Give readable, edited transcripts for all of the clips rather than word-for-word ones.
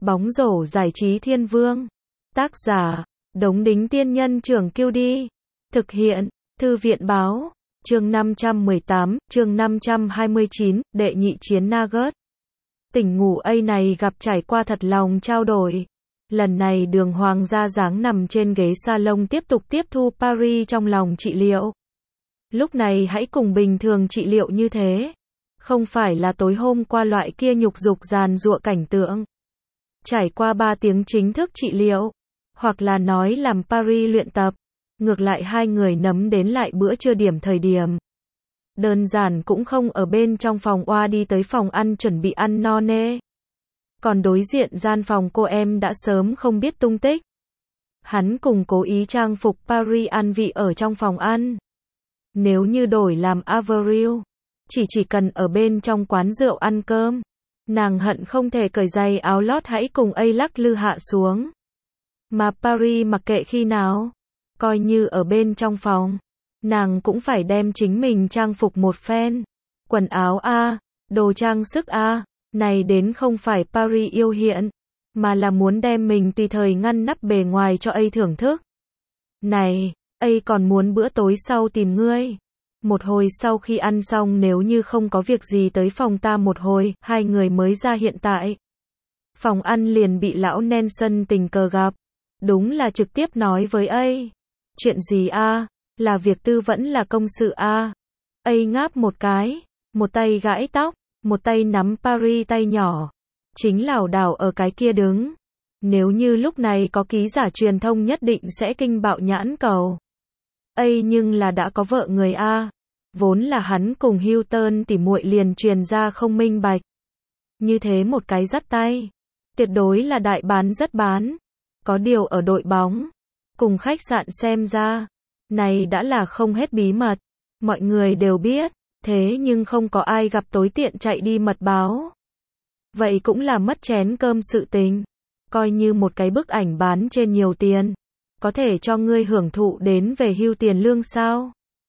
Bóng rổ giải trí thiên vương. Tác giả, Đống Đính Tiên Nhân Trưởng Kiêu Đi. Thực hiện, Thư viện Báo. Chương 518, chương 529, đệ nhị chiến Nugget. Tỉnh ngủ A này gặp trải qua thật lòng trao đổi. Lần này Đường Hoàng ra dáng nằm trên ghế salon tiếp tục tiếp thu Paris trong lòng trị liệu. Lúc này hãy cùng bình thường trị liệu như thế. Không phải là tối hôm qua loại kia nhục dục giàn giụa cảnh tượng. Trải qua 3 tiếng chính thức trị liệu, hoặc là nói làm Paris luyện tập, ngược lại hai người nấm đến lại bữa trưa điểm thời điểm. Đơn giản cũng không ở bên trong phòng oa đi tới phòng ăn chuẩn bị ăn no nê. Còn đối diện gian phòng cô em đã sớm không biết tung tích. Hắn cùng cố ý trang phục Paris ăn vị ở trong phòng ăn. Nếu như đổi làm Avril, chỉ cần ở bên trong quán rượu ăn cơm, nàng hận không thể cởi giày áo lót hãy cùng A lắc lư hạ xuống. Mà Paris mặc kệ khi nào, coi như ở bên trong phòng, nàng cũng phải đem chính mình trang phục một phen. Quần áo A, đồ trang sức A, này đến không phải Paris yêu hiện, mà là muốn đem mình tùy thời ngăn nắp bề ngoài cho A thưởng thức. Này, A còn muốn bữa tối sau tìm ngươi. Một hồi sau khi ăn xong nếu như không có việc gì tới phòng ta một hồi, hai người mới ra hiện tại. Phòng ăn liền bị lão Nelson tình cờ gặp. Đúng là trực tiếp nói với A. Chuyện gì a? Là việc tư vẫn là công sự a? A ngáp một cái, một tay gãi tóc, một tay nắm Paris tay nhỏ. Chính lảo đảo ở cái kia đứng. Nếu như lúc này có ký giả truyền thông nhất định sẽ kinh bạo nhãn cầu. A nhưng là đã có vợ người a. Vốn là hắn cùng Hilton tỉ muội liền truyền ra không minh bạch. Như thế một cái dắt tay, tuyệt đối là đại bán rất bán. Có điều ở đội bóng, cùng khách sạn xem ra, này đã là không hết bí mật. Mọi người đều biết, thế nhưng không có ai gặp tối tiện chạy đi mật báo. Vậy cũng là mất chén cơm sự tình. Coi như một cái bức ảnh bán trên nhiều tiền, có thể cho ngươi hưởng thụ đến về hưu tiền lương sao?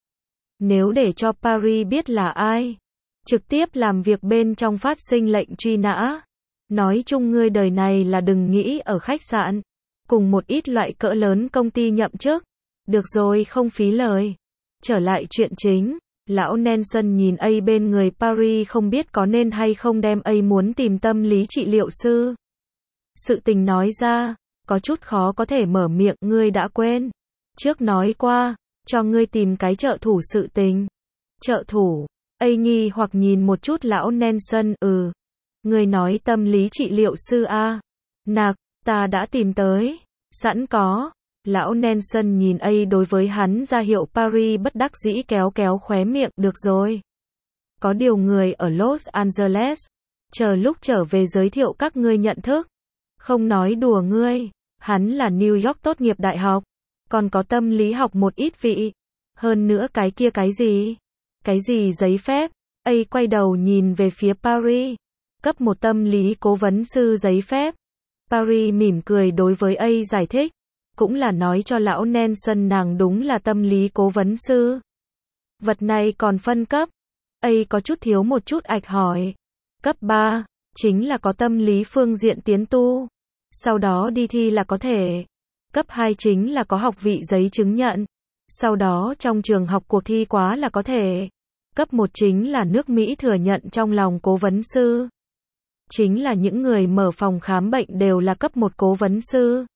Nếu để cho Paris biết là ai, trực tiếp làm việc bên trong phát sinh lệnh truy nã. Nói chung ngươi đời này là đừng nghĩ ở khách sạn, cùng một ít loại cỡ lớn công ty nhậm chức. Được rồi không phí lời. Trở lại chuyện chính, lão Nelson nhìn A bên người Paris không biết có nên hay không đem A muốn tìm tâm lý trị liệu sư. Sự tình nói ra, có chút khó có thể mở miệng, ngươi đã quên. Trước nói qua, cho ngươi tìm cái trợ thủ sự tình. Trợ thủ, A nghi hoặc nhìn một chút lão Nelson, ngươi nói tâm lý trị liệu sư a? Nạc, ta đã tìm tới. Sẵn có. Lão Nelson nhìn A đối với hắn ra hiệu Paris bất đắc dĩ kéo kéo khóe miệng, được rồi. Có điều người ở Los Angeles. Chờ lúc trở về giới thiệu các ngươi nhận thức. Không nói đùa ngươi. Hắn là New York tốt nghiệp đại học. Còn có tâm lý học một ít vị. Hơn nữa cái kia cái gì? Cái gì giấy phép? A quay đầu nhìn về phía Paris. Cấp một tâm lý cố vấn sư giấy phép. Paris mỉm cười đối với A giải thích. Cũng là nói cho lão Nelson nàng đúng là tâm lý cố vấn sư. Vật này còn phân cấp. A có chút thiếu một chút ạch hỏi. Cấp 3, chính là có tâm lý phương diện tiến tu. Sau đó đi thi là có thể. Cấp 2 chính là có học vị giấy chứng nhận. Sau đó trong trường học cuộc thi quá là có thể. Cấp 1 chính là nước Mỹ thừa nhận trong lòng cố vấn sư. Chính là những người mở phòng khám bệnh đều là cấp 1 cố vấn sư.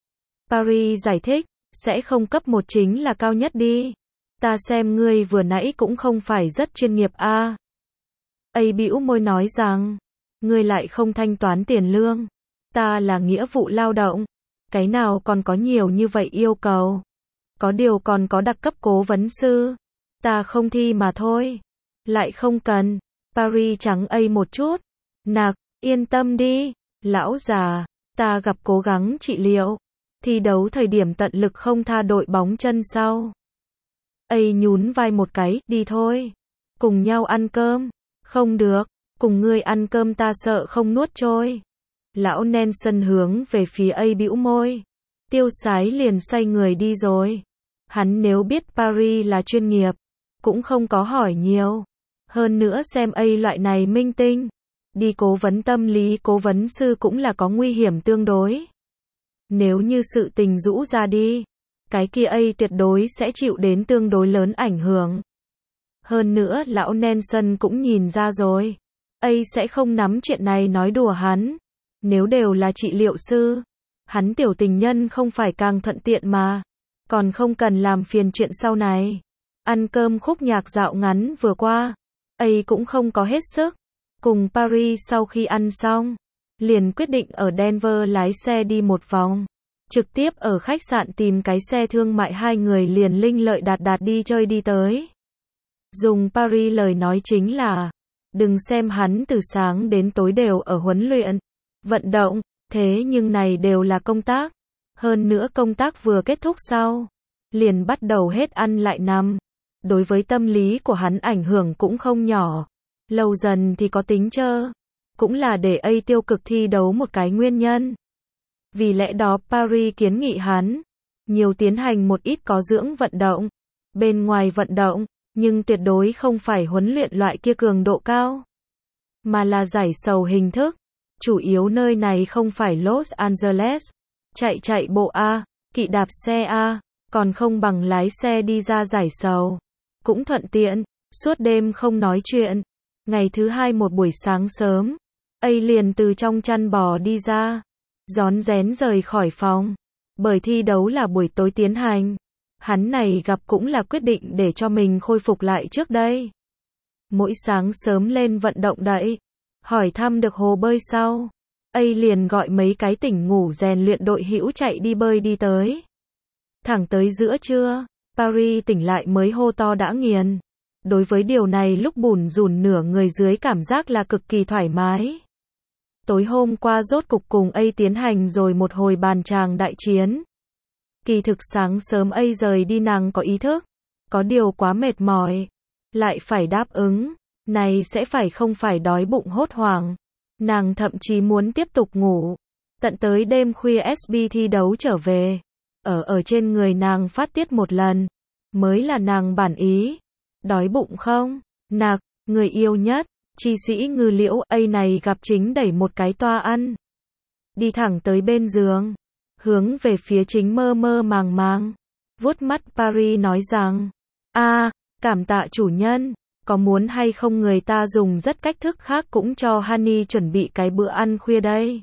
Paris giải thích, sẽ không cấp 1 chính là cao nhất đi. Ta xem ngươi vừa nãy cũng không phải rất chuyên nghiệp a. A bĩu môi nói rằng, ngươi lại không thanh toán tiền lương. Ta là nghĩa vụ lao động. Cái nào còn có nhiều như vậy yêu cầu. Có điều còn có đặc cấp cố vấn sư. Ta không thi mà thôi. Lại không cần. Paris trắng A một chút. Nạc, yên tâm đi. Lão già, ta gặp cố gắng trị liệu. Thi đấu thời điểm tận lực không tha đội bóng chân sau. A nhún vai một cái, đi thôi. Cùng nhau ăn cơm. Không được, cùng ngươi ăn cơm ta sợ không nuốt trôi. Lão Nelson hướng về phía A bĩu môi. Tiêu Sái liền xoay người đi rồi. Hắn nếu biết Paris là chuyên nghiệp, cũng không có hỏi nhiều. Hơn nữa xem A loại này minh tinh, Đi cố vấn tâm lý cố vấn sư cũng là có nguy hiểm tương đối. Nếu như sự tình rũ ra đi, cái kia ấy tuyệt đối sẽ chịu đến tương đối lớn ảnh hưởng. Hơn nữa lão Nelson cũng nhìn ra rồi. ấy sẽ không nắm chuyện này nói đùa hắn. Nếu đều là trị liệu sư, hắn tiểu tình nhân không phải càng thuận tiện mà. Còn không cần làm phiền chuyện sau này. Ăn cơm khúc nhạc dạo ngắn vừa qua, ấy cũng không có hết sức. Cùng Paris sau khi ăn xong, liền quyết định ở Denver lái xe đi một vòng. Trực tiếp ở khách sạn tìm cái xe thương mại, hai người liền linh lợi đạt đạt đi chơi đi tới. Dùng Paris lời nói chính là, đừng xem hắn từ sáng đến tối đều ở huấn luyện, vận động, thế nhưng này đều là công tác. Hơn nữa công tác vừa kết thúc sau, liền bắt đầu hết ăn lại nằm. Đối với tâm lý của hắn ảnh hưởng cũng không nhỏ. Lâu dần thì có tính chơ. Cũng là để ấy tiêu cực thi đấu một cái nguyên nhân. Vì lẽ đó Paris kiến nghị hắn nhiều tiến hành một ít có dưỡng vận động. Bên ngoài vận động, nhưng tuyệt đối không phải huấn luyện loại kia cường độ cao. Mà là giải sầu hình thức. Chủ yếu nơi này không phải Los Angeles. Chạy bộ A, kỵ đạp xe A, còn không bằng lái xe đi ra giải sầu. Cũng thuận tiện, suốt đêm không nói chuyện. Ngày thứ hai một buổi sáng sớm, ấy liền từ trong chăn bò đi ra, rón rén rời khỏi phòng. Bởi thi đấu là buổi tối tiến hành, hắn này gặp cũng là quyết định để cho mình khôi phục lại trước đây. Mỗi sáng sớm lên vận động đậy, hỏi thăm được hồ bơi sau, ấy liền gọi mấy cái tỉnh ngủ rèn luyện đội hữu chạy đi bơi đi tới. Thẳng tới giữa trưa, Paris tỉnh lại mới hô to đã nghiền. Đối với điều này lúc bủn rủn nửa người dưới cảm giác là cực kỳ thoải mái. Tối hôm qua rốt cục cùng ấy tiến hành rồi một hồi bàn tràng đại chiến. Kỳ thực sáng sớm ấy rời đi nàng có ý thức, có điều quá mệt mỏi, lại phải đáp ứng, này sẽ phải không phải đói bụng hốt hoảng. Nàng thậm chí muốn tiếp tục ngủ, tận tới đêm khuya SB thi đấu trở về, ở trên người nàng phát tiết một lần, mới là nàng bản ý. Đói bụng không? Nạc, người yêu nhất, chi sĩ Ngư Liễu ấy này gặp chính đẩy một cái toa ăn. Đi thẳng tới bên giường, hướng về phía chính mơ mơ màng màng. Vuốt mắt Paris nói rằng, cảm tạ chủ nhân, có muốn hay không người ta dùng rất cách thức khác cũng cho Honey chuẩn bị cái bữa ăn khuya đây.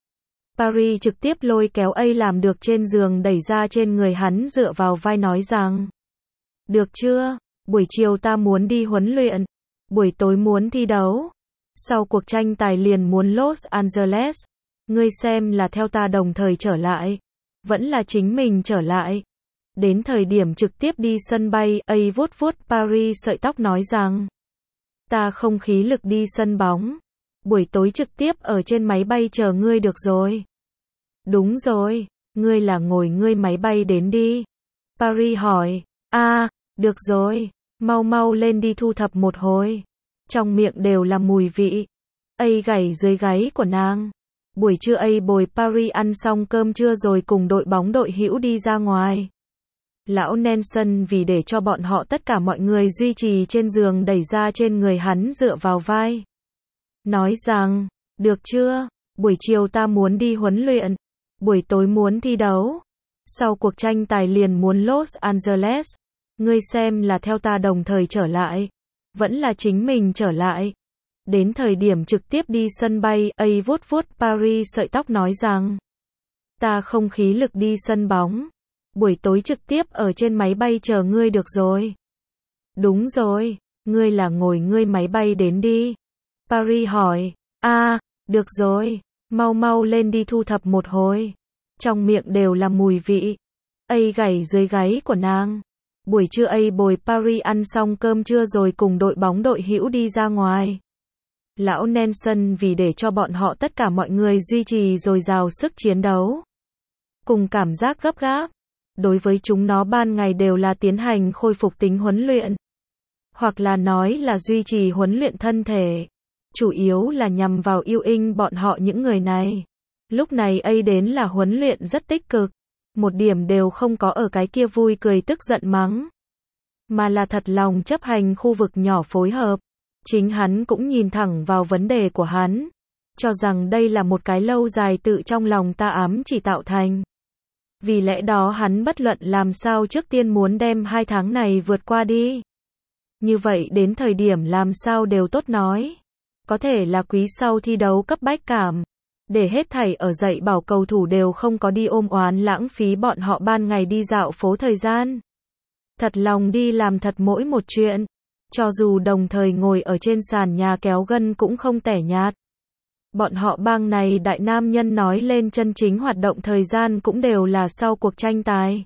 Paris trực tiếp lôi kéo ấy làm được trên giường đẩy ra trên người hắn dựa vào vai nói rằng, được chưa? Buổi chiều ta muốn đi huấn luyện, buổi tối muốn thi đấu, sau cuộc tranh tài liền muốn Los Angeles, ngươi xem là theo ta đồng thời trở lại, vẫn là chính mình trở lại. Đến thời điểm trực tiếp đi sân bay, ấy vuốt Paris sợi tóc nói rằng, ta không khí lực đi sân bóng, buổi tối trực tiếp ở trên máy bay chờ ngươi được rồi. Đúng rồi, ngươi là ngồi ngươi máy bay đến đi. Paris hỏi, được rồi. Mau lên đi thu thập một hồi. Trong miệng đều là mùi vị. ấy gảy dưới gáy của nàng. Buổi trưa ấy bồi Paris ăn xong cơm trưa rồi cùng đội bóng đội hữu đi ra ngoài. Lão Nelson vì để cho bọn họ tất cả mọi người duy trì trên giường đẩy ra trên người hắn dựa vào vai. Nói rằng, được chưa? Buổi chiều ta muốn đi huấn luyện. Buổi tối muốn thi đấu. Sau cuộc tranh tài liền muốn Los Angeles. Ngươi xem là theo ta đồng thời trở lại, vẫn là chính mình trở lại. Đến thời điểm trực tiếp đi sân bay, ấy vuốt Paris sợi tóc nói rằng, ta không khí lực đi sân bóng, buổi tối trực tiếp ở trên máy bay chờ ngươi được rồi. Đúng rồi, ngươi là ngồi ngươi máy bay đến đi. Paris hỏi, được rồi, mau lên đi thu thập một hồi. Trong miệng đều là mùi vị. ấy gảy dưới gáy của nàng. Buổi trưa ấy bồi Paris ăn xong cơm trưa rồi cùng đội bóng đội hữu đi ra ngoài. Lão Nelson vì để cho bọn họ tất cả mọi người duy trì dồi dào sức chiến đấu. Cùng cảm giác gấp gáp. Đối với chúng nó ban ngày đều là tiến hành khôi phục tính huấn luyện. Hoặc là nói là duy trì huấn luyện thân thể. Chủ yếu là nhằm vào yêu inh bọn họ những người này. Lúc này ấy đến là huấn luyện rất tích cực. Một điểm đều không có ở cái kia vui cười tức giận mắng. Mà là thật lòng chấp hành khu vực nhỏ phối hợp. Chính hắn cũng nhìn thẳng vào vấn đề của hắn, cho rằng đây là một cái lâu dài tự trong lòng ta ám chỉ tạo thành. Vì lẽ đó hắn bất luận làm sao trước tiên muốn đem 2 tháng này vượt qua đi. Như vậy đến thời điểm làm sao đều tốt nói. Có thể là quý sau thi đấu cấp bách cảm. Để hết thảy ở dạy bảo cầu thủ đều không có đi ôm oán lãng phí bọn họ ban ngày đi dạo phố thời gian. Thật lòng đi làm thật mỗi một chuyện. Cho dù đồng thời ngồi ở trên sàn nhà kéo gân cũng không tẻ nhạt. Bọn họ bang này đại nam nhân nói lên chân chính hoạt động thời gian cũng đều là sau cuộc tranh tài.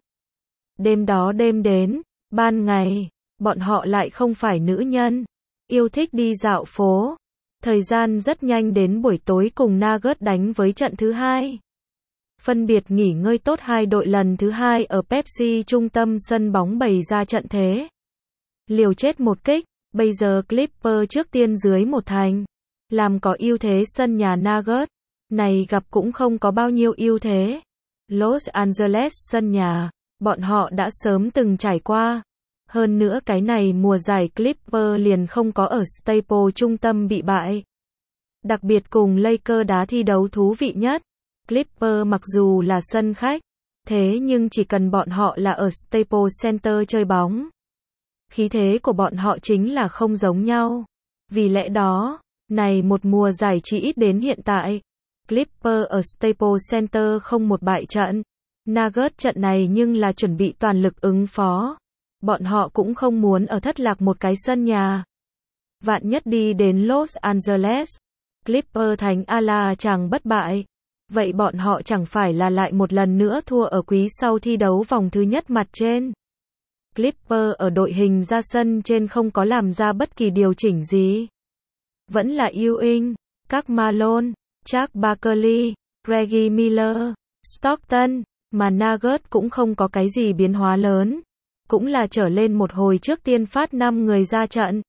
Đêm đó đêm đến, ban ngày, bọn họ lại không phải nữ nhân, yêu thích đi dạo phố. Thời gian rất nhanh đến buổi tối cùng Nugget đánh với trận thứ 2. Phân biệt nghỉ ngơi tốt hai đội lần thứ 2 ở Pepsi trung tâm sân bóng bày ra trận thế. Liều chết một kích, bây giờ Clipper trước tiên dưới 1 thành. Làm có ưu thế sân nhà Nugget, này gặp cũng không có bao nhiêu ưu thế. Los Angeles sân nhà, bọn họ đã sớm từng trải qua. Hơn nữa cái này mùa giải Clipper liền không có ở Staples trung tâm bị bại. Đặc biệt cùng Lakers đá thi đấu thú vị nhất. Clipper mặc dù là sân khách, thế nhưng chỉ cần bọn họ là ở Staples Center chơi bóng. Khí thế của bọn họ chính là không giống nhau. Vì lẽ đó, này một mùa giải chỉ ít đến hiện tại, Clipper ở Staples Center không một bại trận. Nugget trận này nhưng là chuẩn bị toàn lực ứng phó. Bọn họ cũng không muốn ở thất lạc một cái sân nhà. Vạn nhất đi đến Los Angeles, Clipper thành ala chàng bất bại. Vậy bọn họ chẳng phải là lại một lần nữa thua ở quý sau thi đấu vòng thứ nhất mặt trên. Clipper ở đội hình ra sân trên không có làm ra bất kỳ điều chỉnh gì. Vẫn là Ewing, các Malone, Chuck Barkley, Reggie Miller, Stockton, mà Nugget cũng không có cái gì biến hóa lớn. Cũng là trở lên một hồi trước tiên phát 5 người ra trận.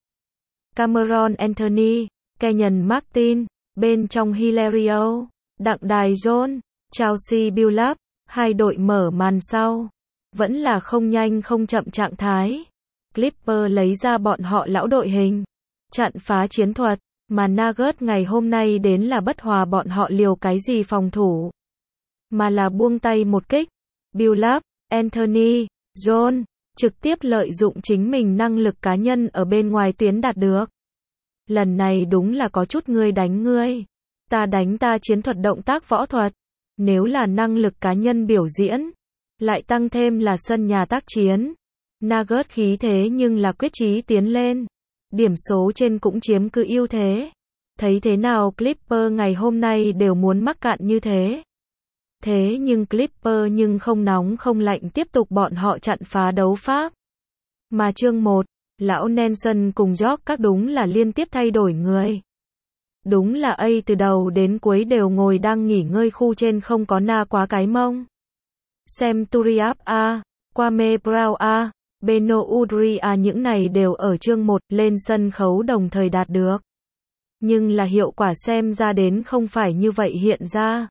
Cameron Anthony, Kenyon Martin, bên trong Hilario, Đặng Đài John, Chauncey Billups, hai đội mở màn sau. Vẫn là không nhanh không chậm trạng thái. Clipper lấy ra bọn họ lão đội hình. Chặn phá chiến thuật, mà Nugget ngày hôm nay đến là bất hòa bọn họ liều cái gì phòng thủ. Mà là buông tay một kích. Billups, Anthony, John, trực tiếp lợi dụng chính mình năng lực cá nhân ở bên ngoài tuyến đạt được. Lần này đúng là có chút ngươi đánh ngươi. Ta đánh ta chiến thuật động tác võ thuật. Nếu là năng lực cá nhân biểu diễn, lại tăng thêm là sân nhà tác chiến. Nugget khí thế nhưng là quyết chí tiến lên. Điểm số trên cũng chiếm cứ ưu thế. Thấy thế nào Clipper ngày hôm nay đều muốn mắc cạn như thế. Thế nhưng Clipper nhưng không nóng không lạnh tiếp tục bọn họ chặn phá đấu pháp. Mà chương 1, lão Nelson cùng George các đúng là liên tiếp thay đổi người. Đúng là A từ đầu đến cuối đều ngồi đang nghỉ ngơi khu trên không có na quá cái mông. Xem Turiaf A, Kwame Brown A, Beno Udrih A những này đều ở chương 1 lên sân khấu đồng thời đạt được. Nhưng là hiệu quả xem ra đến không phải như vậy hiện ra.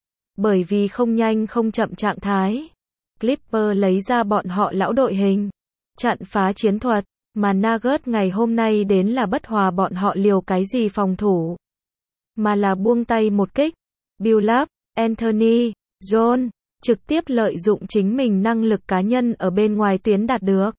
Bởi vì không nhanh không chậm trạng thái. Clipper lấy ra bọn họ lão đội hình. Chặn phá chiến thuật, mà Nugget ngày hôm nay đến là bất hòa bọn họ liều cái gì phòng thủ. Mà là buông tay một kích. Billups, Anthony, John, trực tiếp lợi dụng chính mình năng lực cá nhân ở bên ngoài tuyến đạt được.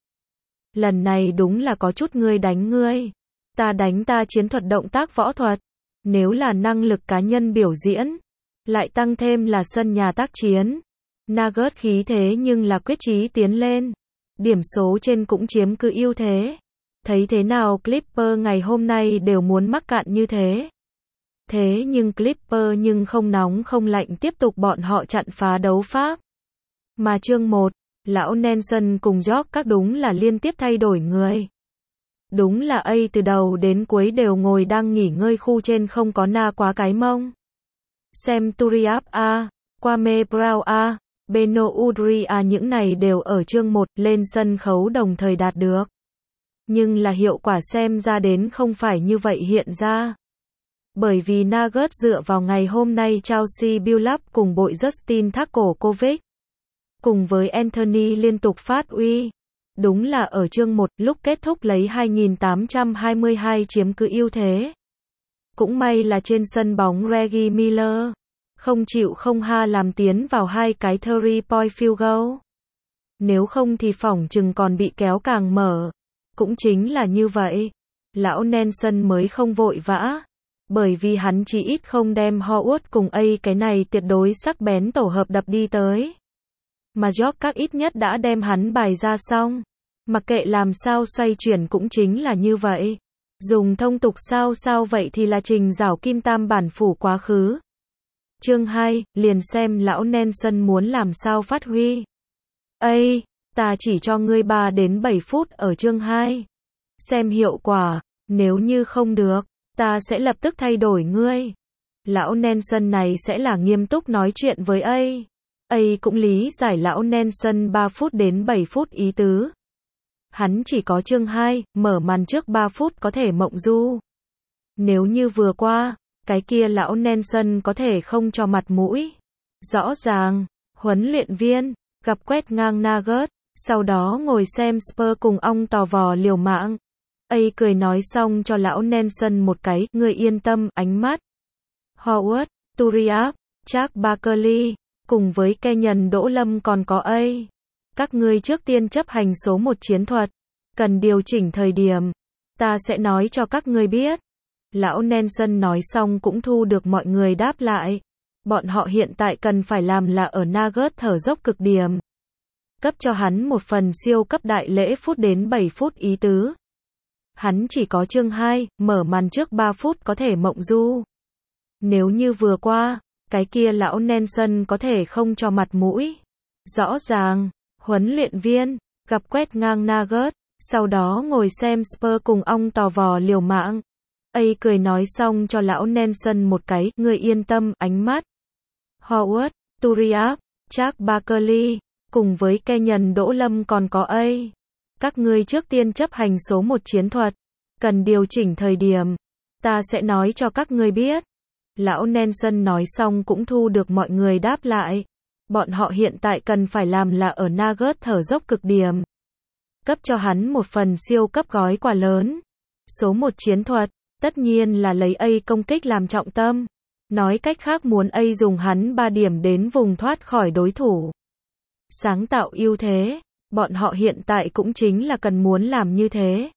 Lần này đúng là có chút ngươi đánh ngươi. Ta đánh ta chiến thuật động tác võ thuật. Nếu là năng lực cá nhân biểu diễn, lại tăng thêm là sân nhà tác chiến. Nugget khí thế nhưng là quyết chí tiến lên. Điểm số trên cũng chiếm cứ ưu thế. Thấy thế nào Clipper ngày hôm nay đều muốn mắc cạn như thế. Thế nhưng Clipper nhưng không nóng không lạnh tiếp tục bọn họ chặn phá đấu pháp. Mà chương 1, lão Nelson cùng George các đúng là liên tiếp thay đổi người. Đúng là A từ đầu đến cuối đều ngồi đang nghỉ ngơi khu trên không có na quá cái mông. Xem Turiaf A, Kwame Brown A, Beno Udrih A những này đều ở chương 1 lên sân khấu đồng thời đạt được. Nhưng là hiệu quả xem ra đến không phải như vậy hiện ra. Bởi vì Nugget dựa vào ngày hôm nay Chauncey Billups cùng bội Justin Thackelkovic. Cùng với Anthony liên tục phát uy. Đúng là ở chương 1, lúc kết thúc lấy 2822 chiếm cứ ưu thế. Cũng may là trên sân bóng Reggie Miller không chịu không ha làm tiến vào 2 cái 3-point field goal. Nếu không thì phỏng chừng còn bị kéo càng mở. Cũng chính là như vậy. Lão Nelson mới không vội vã. Bởi vì hắn chỉ ít không đem Howard cùng cái này tuyệt đối sắc bén tổ hợp đập đi tới. Mà George các ít nhất đã đem hắn bài ra xong. Mặc kệ làm sao xoay chuyển cũng chính là như vậy. Dùng thông tục sao vậy thì là trình rảo kim tam bản phủ quá khứ. Chương 2, liền xem lão Nelson muốn làm sao phát huy. Ta chỉ cho ngươi 3 đến 7 phút ở chương 2. Xem hiệu quả, nếu như không được, ta sẽ lập tức thay đổi ngươi. Lão Nelson này sẽ là nghiêm túc nói chuyện với cũng lý giải lão Nelson 3 phút đến 7 phút ý tứ. Hắn chỉ có chương 2, mở màn trước 3 phút có thể mộng du. Nếu như vừa qua, cái kia lão Nelson có thể không cho mặt mũi. Rõ ràng, huấn luyện viên, gặp quét ngang Nugget, sau đó ngồi xem Spurs cùng ong tò vò liều mạng. Cười nói xong cho lão Nelson một cái, người yên tâm, ánh mắt. Howard, Turiaf, Charles Barkley, cùng với Kenyon Đỗ Lâm còn có các ngươi trước tiên chấp hành số 1 chiến thuật. Cần điều chỉnh thời điểm. Ta sẽ nói cho các ngươi biết. Lão Nelson nói xong cũng thu được mọi người đáp lại. Bọn họ hiện tại cần phải làm là ở Nugget thở dốc cực điểm. Cấp cho hắn một phần siêu cấp đại lễ phút đến 7 phút ý tứ. Hắn chỉ có chương 2, mở màn trước 3 phút có thể mộng du. Nếu như vừa qua, cái kia lão Nelson có thể không cho mặt mũi. Rõ ràng, huấn luyện viên, gặp quét ngang Nugget, sau đó ngồi xem Spurs cùng ong tò vò liều mạng. Cười nói xong cho lão Nelson một cái, người yên tâm, ánh mắt. Howard, Turiaf, Charles Barkley, cùng với Kenyon Đỗ Lâm còn có các ngươi trước tiên chấp hành số 1 chiến thuật. Cần điều chỉnh thời điểm. Ta sẽ nói cho các ngươi biết. Lão Nelson nói xong cũng thu được mọi người đáp lại. Bọn họ hiện tại cần phải làm là ở Nugget thở dốc cực điểm. Cấp cho hắn một phần siêu cấp gói quà lớn. Số 1 chiến thuật, tất nhiên là lấy công kích làm trọng tâm. Nói cách khác muốn dùng hắn 3 điểm đến vùng thoát khỏi đối thủ. Sáng tạo ưu thế, bọn họ hiện tại cũng chính là cần muốn làm như thế.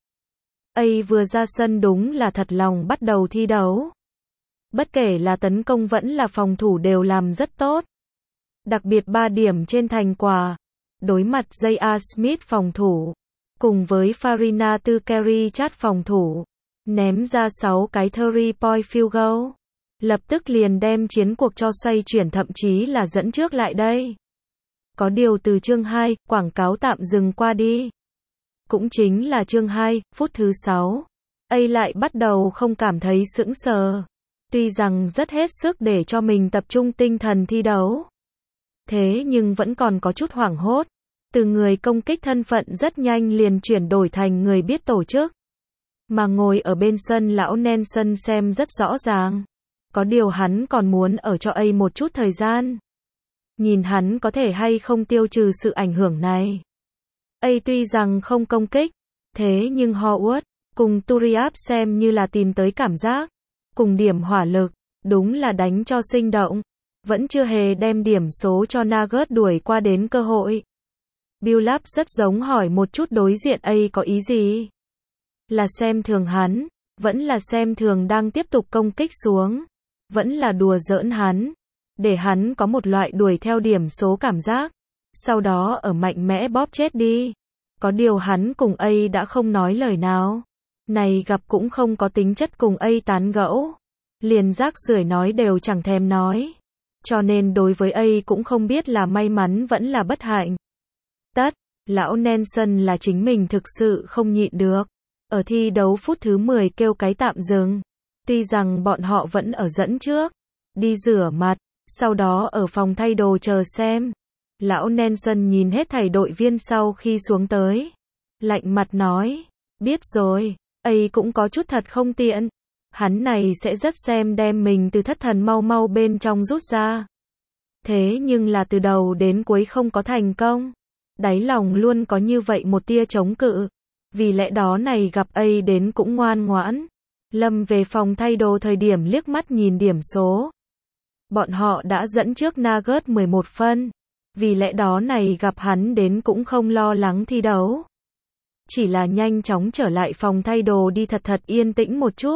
Vừa ra sân đúng là thật lòng bắt đầu thi đấu. Bất kể là tấn công vẫn là phòng thủ đều làm rất tốt. Đặc biệt 3 điểm trên thành quả. Đối mặt J.R. Smith phòng thủ. Cùng với Farina Tukeri chát phòng thủ. Ném ra 6 cái 3-point field goal. Lập tức liền đem chiến cuộc cho xoay chuyển thậm chí là dẫn trước lại đây. Có điều từ chương 2, quảng cáo tạm dừng qua đi. Cũng chính là chương 2, phút thứ 6. Lại bắt đầu không cảm thấy sững sờ. Tuy rằng rất hết sức để cho mình tập trung tinh thần thi đấu. Thế nhưng vẫn còn có chút hoảng hốt. Từ người công kích thân phận rất nhanh liền chuyển đổi thành người biết tổ chức. Mà ngồi ở bên sân lão Nelson xem rất rõ ràng. Có điều hắn còn muốn ở cho một chút thời gian. Nhìn hắn có thể hay không tiêu trừ sự ảnh hưởng này. Tuy rằng không công kích. Thế nhưng Howard, cùng Turiaf xem như là tìm tới cảm giác. Cùng điểm hỏa lực. Đúng là đánh cho sinh động. Vẫn chưa hề đem điểm số cho Nugget đuổi qua đến cơ hội. Billups rất giống hỏi một chút đối diện có ý gì? Là xem thường hắn, vẫn là xem thường đang tiếp tục công kích xuống, vẫn là đùa giỡn hắn, để hắn có một loại đuổi theo điểm số cảm giác, sau đó ở mạnh mẽ bóp chết đi. Có điều hắn cùng đã không nói lời nào. Này gặp cũng không có tính chất cùng tán gẫu. Liền rác rưởi nói đều chẳng thèm nói. Cho nên đối với cũng không biết là may mắn vẫn là bất hạnh. Lão Nelson là chính mình thực sự không nhịn được. Ở thi đấu phút thứ 10 kêu cái tạm dừng. Tuy rằng bọn họ vẫn ở dẫn trước. Đi rửa mặt, sau đó ở phòng thay đồ chờ xem. Lão Nelson nhìn hết thảy đội viên sau khi xuống tới. Lạnh mặt nói, biết rồi, cũng có chút thật không tiện. Hắn này sẽ rất xem đem mình từ thất thần mau mau bên trong rút ra. Thế nhưng là từ đầu đến cuối không có thành công. Đáy lòng luôn có như vậy một tia chống cự. Vì lẽ đó này gặp A đến cũng ngoan ngoãn. Lâm về phòng thay đồ thời điểm liếc mắt nhìn điểm số. Bọn họ đã dẫn trước Nugget 11 phân. Vì lẽ đó này gặp hắn đến cũng không lo lắng thi đấu. Chỉ là nhanh chóng trở lại phòng thay đồ đi thật thật yên tĩnh một chút.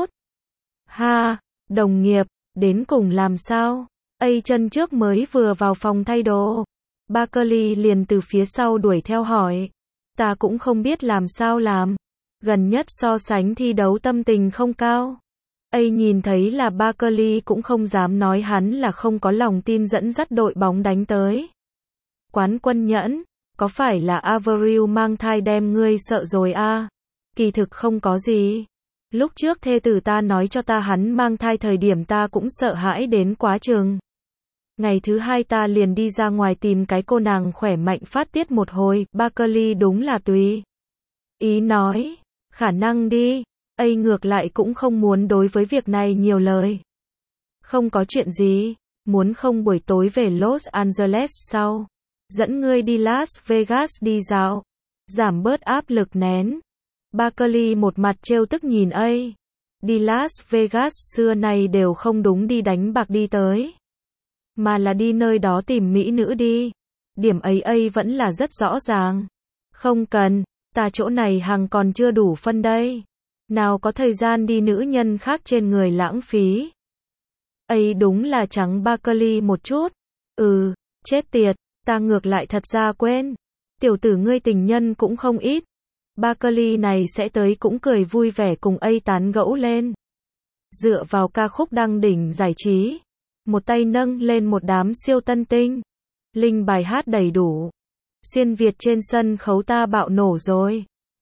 Ha, đồng nghiệp, đến cùng làm sao? A chân trước mới vừa vào phòng thay đồ. Barkley liền từ phía sau đuổi theo hỏi. Ta cũng không biết làm sao làm. Gần nhất so sánh thi đấu tâm tình không cao. A nhìn thấy là Barkley cũng không dám nói hắn là không có lòng tin dẫn dắt đội bóng đánh tới. Quán quân nhẫn, có phải là Avril mang thai đem ngươi sợ rồi à? Kỳ thực không có gì. Lúc trước thê tử ta nói cho ta hắn mang thai thời điểm ta cũng sợ hãi đến quá chừng. Ngày thứ hai ta liền đi ra ngoài tìm cái cô nàng khỏe mạnh phát tiết một hồi. Barkley đúng là tùy ý nói. Khả năng đi. A ngược lại cũng không muốn đối với việc này nhiều lời. Không có chuyện gì. Muốn không buổi tối về Los Angeles sau. Dẫn ngươi đi Las Vegas đi dạo. Giảm bớt áp lực nén. Barkley một mặt trêu tức nhìn A. Đi Las Vegas xưa nay đều không đúng đi đánh bạc đi tới. Mà là đi nơi đó tìm mỹ nữ đi. Điểm ấy A vẫn là rất rõ ràng. Không cần, ta chỗ này hàng còn chưa đủ phân đây. Nào có thời gian đi nữ nhân khác trên người lãng phí. A đúng là trắng Barkley một chút. Chết tiệt, ta ngược lại thật ra quên. Tiểu tử ngươi tình nhân cũng không ít. Barkley này sẽ tới cũng cười vui vẻ cùng A tán gẫu lên. Dựa vào ca khúc đăng đỉnh giải trí. Một tay nâng lên một đám siêu tân tinh. Linh bài hát đầy đủ. Xuyên Việt trên sân khấu ta bạo nổ rồi.